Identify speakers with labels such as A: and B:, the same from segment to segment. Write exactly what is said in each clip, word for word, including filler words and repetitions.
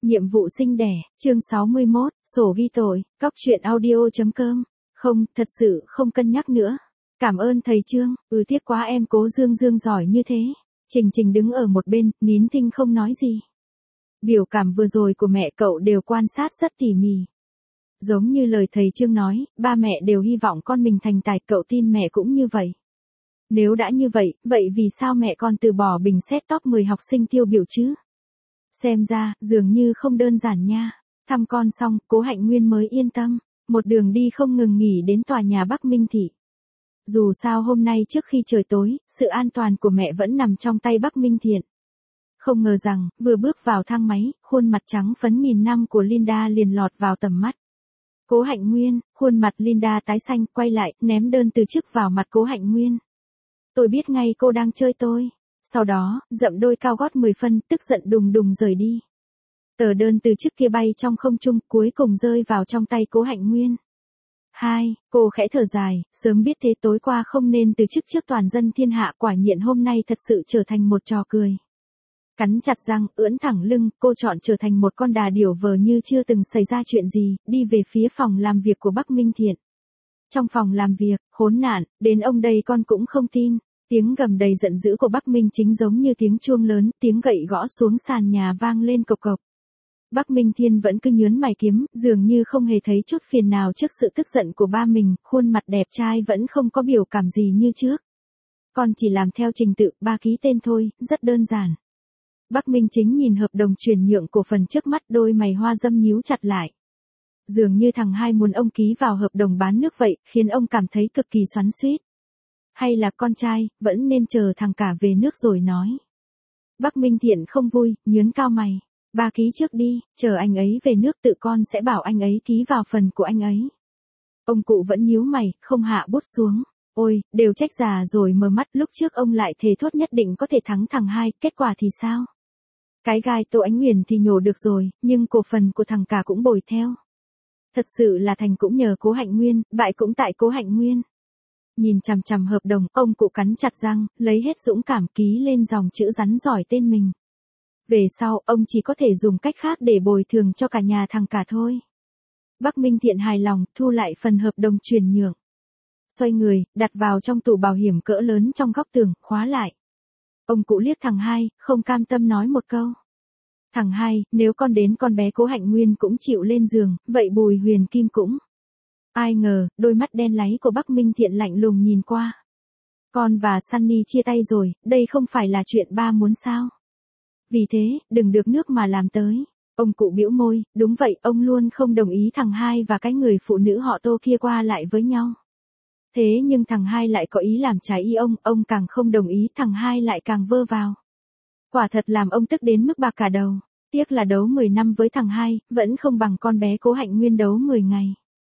A: Nhiệm vụ sinh đẻ, chương sáu mươi mốt, sổ ghi tội, cóc truyện audio.com. Không, thật sự không cân nhắc nữa. Cảm ơn thầy Trương, ừ tiếc quá em Cố Dương Dương giỏi như thế. Trình Trình đứng ở một bên, nín thinh không nói gì. Biểu cảm vừa rồi của mẹ cậu đều quan sát rất tỉ mỉ. Giống như lời thầy Trương nói, ba mẹ đều hy vọng con mình thành tài, cậu tin mẹ cũng như vậy. Nếu đã như vậy, vậy vì sao mẹ còn từ bỏ bình xét top mười học sinh tiêu biểu chứ? Xem ra, dường như không đơn giản nha. Thăm con xong, Cố Hạnh Nguyên mới yên tâm. Một đường đi không ngừng nghỉ đến tòa nhà Bắc Minh Thị. Dù sao hôm nay trước khi trời tối, sự an toàn của mẹ vẫn nằm trong tay Bắc Minh Thiện. Không ngờ rằng, vừa bước vào thang máy, khuôn mặt trắng phấn nghìn năm của Linda liền lọt vào tầm mắt. Cố Hạnh Nguyên, khuôn mặt Linda tái xanh, quay lại, ném đơn từ chức vào mặt Cố Hạnh Nguyên. Tôi biết ngay cô đang chơi tôi. Sau đó, dậm đôi cao gót mười phân, tức giận đùng đùng rời đi. Tờ đơn từ chức kia bay trong không trung, cuối cùng rơi vào trong tay Cố Hạnh Nguyên. Hai, cô khẽ thở dài, sớm biết thế tối qua không nên từ chức trước toàn dân thiên hạ, quả nhiên hôm nay thật sự trở thành một trò cười. Cắn chặt răng, ưỡn thẳng lưng, cô chọn trở thành một con đà điểu vờ như chưa từng xảy ra chuyện gì, đi về phía phòng làm việc của Bắc Minh Thiện. Trong phòng làm việc, khốn nạn, đến ông đây con cũng không tin. Tiếng gầm đầy giận dữ của Bắc Minh Chính giống như tiếng chuông lớn, tiếng gậy gõ xuống sàn nhà vang lên cộc cộc. Bắc Minh Thiên vẫn cứ nhớn mày kiếm, dường như không hề thấy chút phiền nào trước sự tức giận của ba mình, khuôn mặt đẹp trai vẫn không có biểu cảm gì như trước. Con chỉ làm theo trình tự, ba ký tên thôi, rất đơn giản. Bắc Minh Chính nhìn hợp đồng chuyển nhượng cổ phần trước mắt, đôi mày hoa dâm nhíu chặt lại. Dường như thằng hai muốn ông ký vào hợp đồng bán nước vậy, khiến ông cảm thấy cực kỳ xoắn xuýt. Hay là con trai, vẫn nên chờ thằng cả về nước rồi nói. Bắc Minh Thiện không vui, nhớn cao mày. Ba ký trước đi, chờ anh ấy về nước tự con sẽ bảo anh ấy ký vào phần của anh ấy. Ông cụ vẫn nhíu mày, không hạ bút xuống. Ôi, đều trách già rồi mờ mắt, lúc trước ông lại thề thốt nhất định có thể thắng thằng hai, kết quả thì sao? Cái gai Tô Ánh Huyền thì nhổ được rồi, nhưng cổ phần của thằng cả cũng bồi theo. Thật sự là thành cũng nhờ Cố Hạnh Nguyên, bại cũng tại Cố Hạnh Nguyên. Nhìn chằm chằm hợp đồng, ông cụ cắn chặt răng, lấy hết dũng cảm ký lên dòng chữ rắn giỏi tên mình. Về sau, ông chỉ có thể dùng cách khác để bồi thường cho cả nhà thằng cả thôi. Bắc Minh Thiện hài lòng, thu lại phần hợp đồng chuyển nhượng. Xoay người, đặt vào trong tủ bảo hiểm cỡ lớn trong góc tường, khóa lại. Ông cụ liếc thằng hai, không cam tâm nói một câu. Thằng hai, nếu con đến con bé Cố Hạnh Nguyên cũng chịu lên giường, vậy Bùi Huyền Kim cũng. Ai ngờ, đôi mắt đen láy của Bắc Minh Thiện lạnh lùng nhìn qua. Con và Sunny chia tay rồi, đây không phải là chuyện ba muốn sao. Vì thế, đừng được nước mà làm tới. Ông cụ bĩu môi, đúng vậy, ông luôn không đồng ý thằng hai và cái người phụ nữ họ Tô kia qua lại với nhau. Thế nhưng thằng hai lại có ý làm trái ý ông, ông càng không đồng ý, thằng hai lại càng vơ vào. Quả thật làm ông tức đến mức bạc cả đầu. Tiếc là đấu mười năm với thằng hai, vẫn không bằng con bé Cố Hạnh Nguyên đấu mười ngày.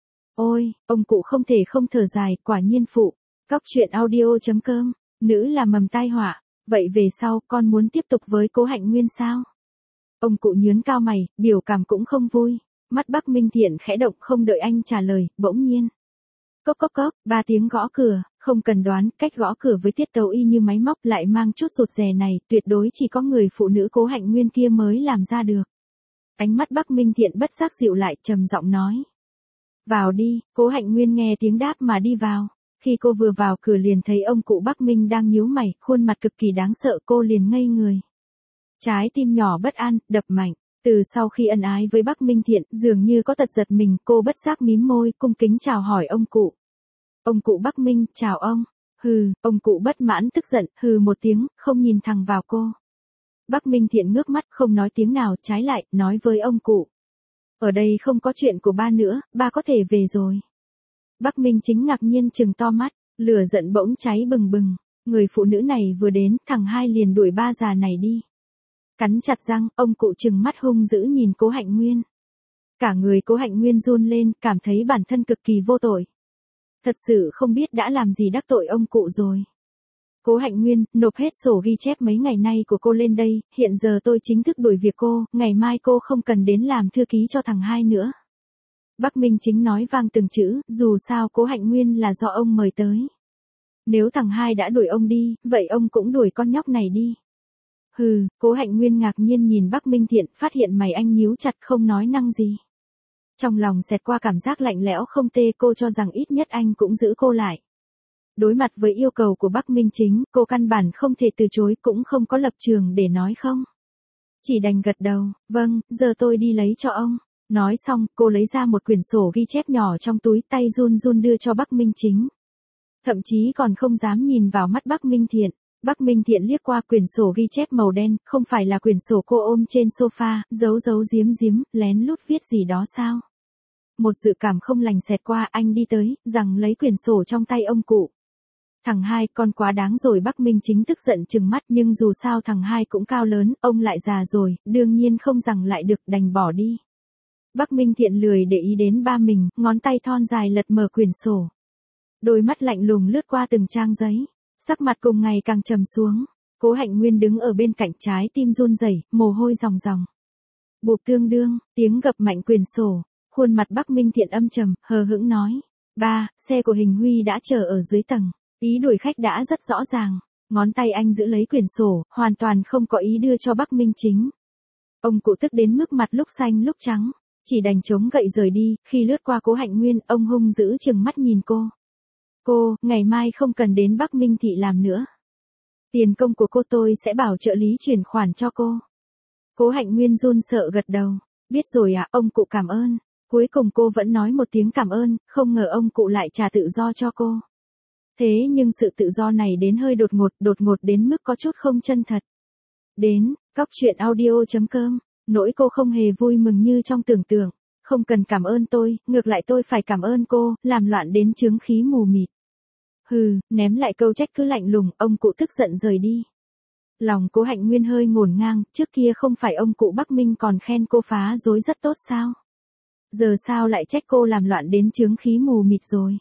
A: Ôi, ông cụ không thể không thở dài, quả nhiên phụ. Cóc truyện audio.com, nữ là mầm tai họa. Vậy về sau, con muốn tiếp tục với Cố Hạnh Nguyên sao? Ông cụ nhớn cao mày, biểu cảm cũng không vui. Mắt Bắc Minh Thiện khẽ động, không đợi anh trả lời, bỗng nhiên. Cốc cốc cốc, ba tiếng gõ cửa, không cần đoán, cách gõ cửa với tiết tấu y như máy móc lại mang chút rụt rè này, tuyệt đối chỉ có người phụ nữ Cố Hạnh Nguyên kia mới làm ra được. Ánh mắt Bắc Minh Thiện bất giác dịu lại, trầm giọng nói. Vào đi, Cố Hạnh Nguyên nghe tiếng đáp mà đi vào. Khi cô vừa vào cửa liền thấy ông cụ Bắc Minh đang nhíu mày, khuôn mặt cực kỳ đáng sợ, cô liền ngây người. Trái tim nhỏ bất an, đập mạnh. Từ sau khi ân ái với Bắc Minh Thiện, dường như có tật giật mình, cô bất giác mím môi, cung kính chào hỏi ông cụ. Ông cụ Bắc Minh, chào ông. Hừ, ông cụ bất mãn tức giận, hừ một tiếng, không nhìn thẳng vào cô. Bắc Minh Thiện ngước mắt, không nói tiếng nào, trái lại, nói với ông cụ. Ở đây không có chuyện của ba nữa, ba có thể về rồi. Bắc Minh Chính ngạc nhiên trừng to mắt, lửa giận bỗng cháy bừng bừng. Người phụ nữ này vừa đến, thằng hai liền đuổi ba già này đi. Cắn chặt răng, ông cụ trừng mắt hung dữ nhìn Cố Hạnh Nguyên. Cả người Cố Hạnh Nguyên run lên, cảm thấy bản thân cực kỳ vô tội. Thật sự không biết đã làm gì đắc tội ông cụ rồi. Cố Hạnh Nguyên, nộp hết sổ ghi chép mấy ngày nay của cô lên đây, hiện giờ tôi chính thức đuổi việc cô, ngày mai cô không cần đến làm thư ký cho thằng hai nữa. Bắc Minh Chính nói vang từng chữ, dù sao Cố Hạnh Nguyên là do ông mời tới. Nếu thằng hai đã đuổi ông đi, vậy ông cũng đuổi con nhóc này đi. Hừ, Cố Hạnh Nguyên ngạc nhiên nhìn Bắc Minh Thiện, phát hiện mày anh nhíu chặt không nói năng gì. Trong lòng xẹt qua cảm giác lạnh lẽo không tê, cô cho rằng ít nhất anh cũng giữ cô lại. Đối mặt với yêu cầu của Bắc Minh Chính, cô căn bản không thể từ chối, cũng không có lập trường để nói không. Chỉ đành gật đầu, vâng, giờ tôi đi lấy cho ông. Nói xong, cô lấy ra một quyển sổ ghi chép nhỏ trong túi, tay run run đưa cho Bắc Minh Chính. Thậm chí còn không dám nhìn vào mắt Bắc Minh Thiện. Bắc Minh Thiện liếc qua quyển sổ ghi chép màu đen, không phải là quyển sổ cô ôm trên sofa, giấu giấu giếm giếm, lén lút viết gì đó sao? Một dự cảm không lành xẹt qua, anh đi tới, rằng lấy quyển sổ trong tay ông cụ. Thằng hai, con quá đáng rồi. Bắc Minh Chính tức giận trừng mắt, nhưng dù sao thằng hai cũng cao lớn, ông lại già rồi, đương nhiên không rằng lại được, đành bỏ đi. Bắc Minh Thiện lười để ý đến ba mình, ngón tay thon dài lật mở quyển sổ. Đôi mắt lạnh lùng lướt qua từng trang giấy, sắc mặt cùng ngày càng trầm xuống. Cố Hạnh Nguyên đứng ở bên cạnh, trái tim run rẩy, mồ hôi ròng ròng. Bụp tương đương, tiếng gập mạnh quyển sổ, khuôn mặt Bắc Minh Thiện âm trầm, hờ hững nói: "Ba, xe của Hình Huy đã chờ ở dưới tầng." Ý đuổi khách đã rất rõ ràng, ngón tay anh giữ lấy quyển sổ, hoàn toàn không có ý đưa cho Bắc Minh Chính. Ông cụ tức đến mức mặt lúc xanh lúc trắng, chỉ đành chống gậy rời đi. Khi lướt qua Cố Hạnh Nguyên, ông hung dữ trừng mắt nhìn cô. "Cô, ngày mai không cần đến Bắc Minh thị làm nữa. Tiền công của cô tôi sẽ bảo trợ lý chuyển khoản cho cô." Cố Hạnh Nguyên run sợ gật đầu. "Biết rồi ạ, ông cụ cảm ơn." Cuối cùng cô vẫn nói một tiếng cảm ơn, không ngờ ông cụ lại trả tự do cho cô. Thế nhưng sự tự do này đến hơi đột ngột, đột ngột đến mức có chút không chân thật. Đến, cóc truyện audio chấm com, nỗi cô không hề vui mừng như trong tưởng tượng. "Không cần cảm ơn tôi, ngược lại tôi phải cảm ơn cô, làm loạn đến chướng khí mù mịt." Hừ, ném lại câu trách cứ lạnh lùng, ông cụ tức giận rời đi. Lòng Cố Hạnh Nguyên hơi ngổn ngang, trước kia không phải ông cụ Bắc Minh còn khen cô phá dối rất tốt sao? Giờ sao lại trách cô làm loạn đến chướng khí mù mịt rồi?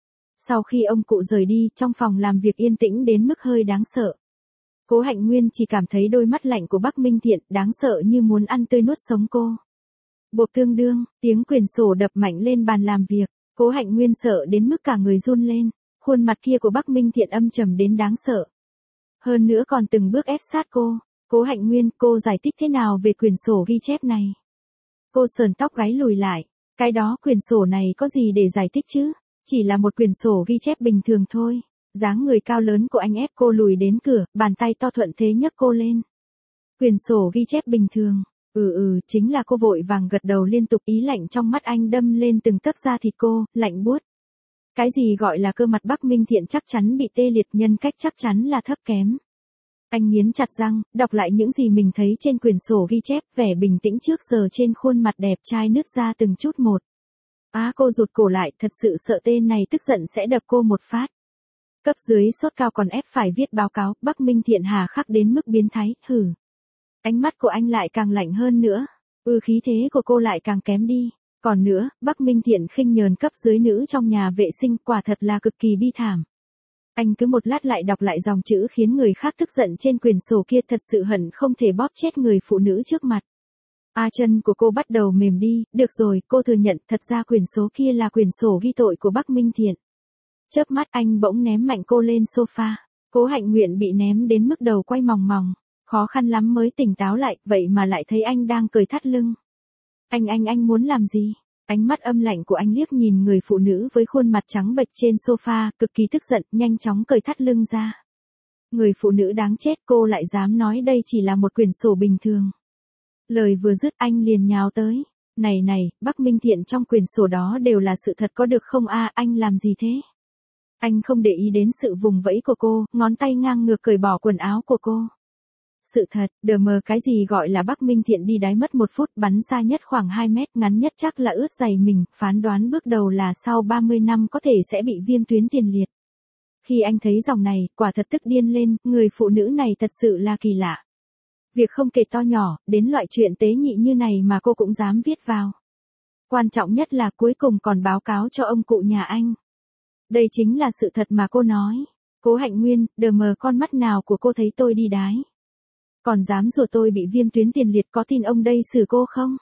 A: Sau khi ông cụ rời đi, trong phòng làm việc yên tĩnh đến mức hơi đáng sợ. Cố Hạnh Nguyên chỉ cảm thấy đôi mắt lạnh của Bắc Minh Thiện đáng sợ như muốn ăn tươi nuốt sống cô. Bộp tương đương, tiếng quyển sổ đập mạnh lên bàn làm việc. Cố Hạnh Nguyên sợ đến mức cả người run lên. Khuôn mặt kia của Bắc Minh Thiện âm trầm đến đáng sợ. Hơn nữa còn từng bước ép sát cô. "Cố Hạnh Nguyên, cô giải thích thế nào về quyển sổ ghi chép này?" Cô sờn tóc gáy lùi lại. "Cái đó, quyển sổ này có gì để giải thích chứ? Chỉ là một quyển sổ ghi chép bình thường thôi." Dáng người cao lớn của anh ép cô lùi đến cửa, bàn tay to thuận thế nhấc cô lên. "Quyển sổ ghi chép bình thường." Ừ ừ, chính là cô vội vàng gật đầu liên tục, ý lạnh trong mắt anh đâm lên từng tấc da thịt cô, lạnh buốt. Cái gì gọi là cơ mặt Bắc Minh Thiện chắc chắn bị tê liệt, nhân cách chắc chắn là thấp kém. Anh nghiến chặt răng, đọc lại những gì mình thấy trên quyển sổ ghi chép, vẻ bình tĩnh trước giờ trên khuôn mặt đẹp trai nứt ra từng chút một. Á, cô rụt cổ lại, thật sự sợ tên này tức giận sẽ đập cô một phát. Cấp dưới sốt cao còn ép phải viết báo cáo, Bắc Minh Thiện hà khắc đến mức biến thái, hử. Ánh mắt của anh lại càng lạnh hơn nữa. Ừ, khí thế của cô lại càng kém đi. Còn nữa, Bắc Minh Thiện khinh nhờn cấp dưới nữ trong nhà vệ sinh, quả thật là cực kỳ bi thảm. Anh cứ một lát lại đọc lại dòng chữ khiến người khác tức giận trên quyển sổ kia, thật sự hận không thể bóp chết người phụ nữ trước mặt. A chân của cô bắt đầu mềm đi. "Được rồi, cô thừa nhận, thật ra quyển số kia là quyển sổ ghi tội của Bắc Minh Thiện." Chớp mắt anh bỗng ném mạnh cô lên sofa. Cố Hạnh Nguyện bị ném đến mức đầu quay mòng mòng, khó khăn lắm mới tỉnh táo lại, vậy mà lại thấy anh đang cởi thắt lưng. Anh anh anh muốn làm gì? Ánh mắt âm lạnh của anh liếc nhìn người phụ nữ với khuôn mặt trắng bệch trên sofa, cực kỳ tức giận, nhanh chóng cởi thắt lưng ra. Người phụ nữ đáng chết, cô lại dám nói đây chỉ là một quyển sổ bình thường. Lời vừa dứt anh liền nhào tới. "Này này, Bắc Minh Thiện, trong quyển sổ đó đều là sự thật có được không a? Anh làm gì thế?" Anh không để ý đến sự vùng vẫy của cô, ngón tay ngang ngược cởi bỏ quần áo của cô. "Sự thật, đờ mờ cái gì gọi là Bắc Minh Thiện đi đáy mất một phút, bắn xa nhất khoảng hai mét, ngắn nhất chắc là ướt giày mình, phán đoán bước đầu là sau ba mươi năm có thể sẽ bị viêm tuyến tiền liệt." Khi anh thấy dòng này, quả thật tức điên lên, người phụ nữ này thật sự là kỳ lạ. Việc không kể to nhỏ, đến loại chuyện tế nhị như này mà cô cũng dám viết vào. Quan trọng nhất là cuối cùng còn báo cáo cho ông cụ nhà anh. Đây chính là sự thật mà cô nói. "Cố Hạnh Nguyên, đờ mờ con mắt nào của cô thấy tôi đi đái? Còn dám rủa tôi bị viêm tuyến tiền liệt, có tin ông đây xử cô không?"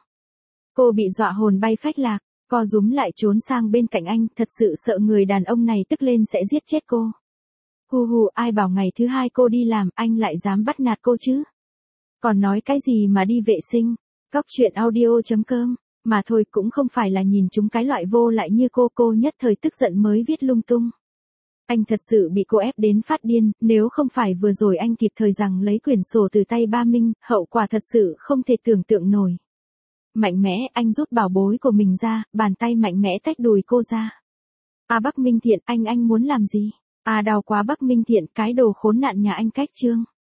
A: Cô bị dọa hồn bay phách lạc, co rúm lại trốn sang bên cạnh anh, thật sự sợ người đàn ông này tức lên sẽ giết chết cô. Hù hù, ai bảo ngày thứ hai cô đi làm, anh lại dám bắt nạt cô chứ? Còn nói cái gì mà đi vệ sinh, cóc truyện audio chấm com, mà thôi cũng không phải là nhìn chúng cái loại vô lại như cô cô nhất thời tức giận mới viết lung tung. Anh thật sự bị cô ép đến phát điên, nếu không phải vừa rồi anh kịp thời rằng lấy quyển sổ từ tay ba Minh, hậu quả thật sự không thể tưởng tượng nổi. Mạnh mẽ, anh rút bảo bối của mình ra, bàn tay mạnh mẽ tách đùi cô ra. À Bắc Minh Thiện, anh anh muốn làm gì? À đau quá Bắc Minh Thiện, cái đồ khốn nạn nhà anh cách trương.